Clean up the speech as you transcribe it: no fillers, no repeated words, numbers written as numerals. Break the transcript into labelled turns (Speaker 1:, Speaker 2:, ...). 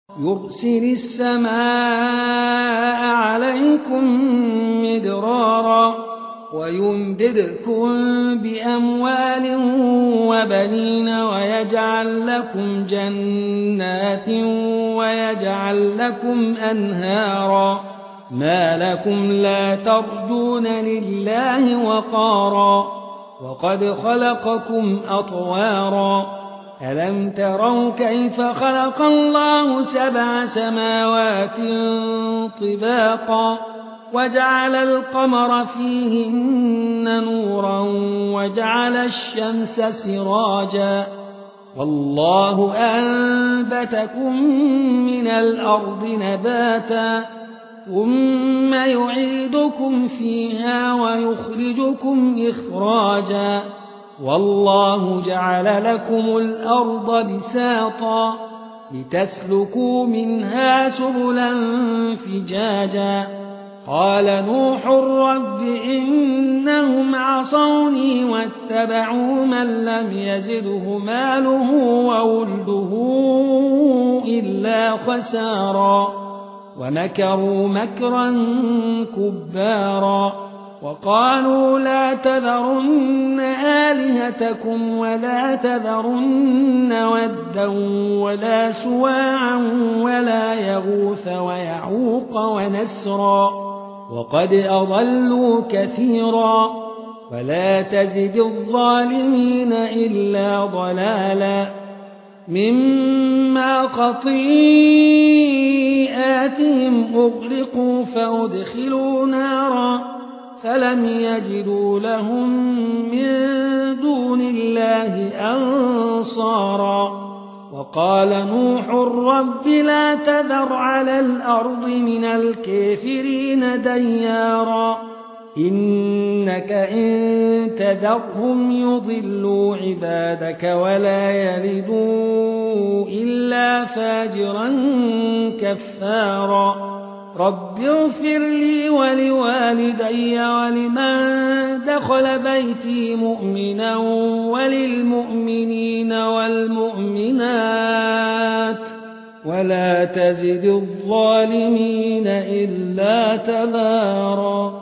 Speaker 1: يرسل السماء عليكم مدرارا ويمددكم بأموال وبنين ويجعل لكم جنات ويجعل لكم أنهارا ما لكم لا ترجون لله وقارا وقد خلقكم أطوارا ألم تروا كيف خلق الله 7 سماوات طباقا وجعل القمر فيهن نورا وجعل الشمس سراجا والله أنبتكم من الأرض نباتا ثم يعيدكم فيها ويخرجكم إخراجا والله جعل لكم الأرض بساطا لتسلكوا منها سبلا فجاجا قال نوح رب إنهم عصوني واتبعوا من لم يزده ماله وولده إلا خسارا ومكروا مكرا كبارا وقالوا لا تذرن آلهتكم ولا تذرن ودا ولا سواعا ولا يغوث ويعوق ونسرا وقد أضلوا كثيرا ولا تزد الظالمين إلا ضلالا مما خطيئاتهم أغرقوا فأدخلوا نارا فلم يجدوا لهم من دون الله أنصارا وقال نوح رب لا تذر على الأرض من الكافرين ديارا إنك إن تذرهم يضلوا عبادك ولا يلدوا إلا فاجرا كفارا رب اغفر لي ولوالدي ولمن دخل بيتي مؤمنا وللمؤمنين والمؤمنات ولا تزد الظالمين إلا تبارا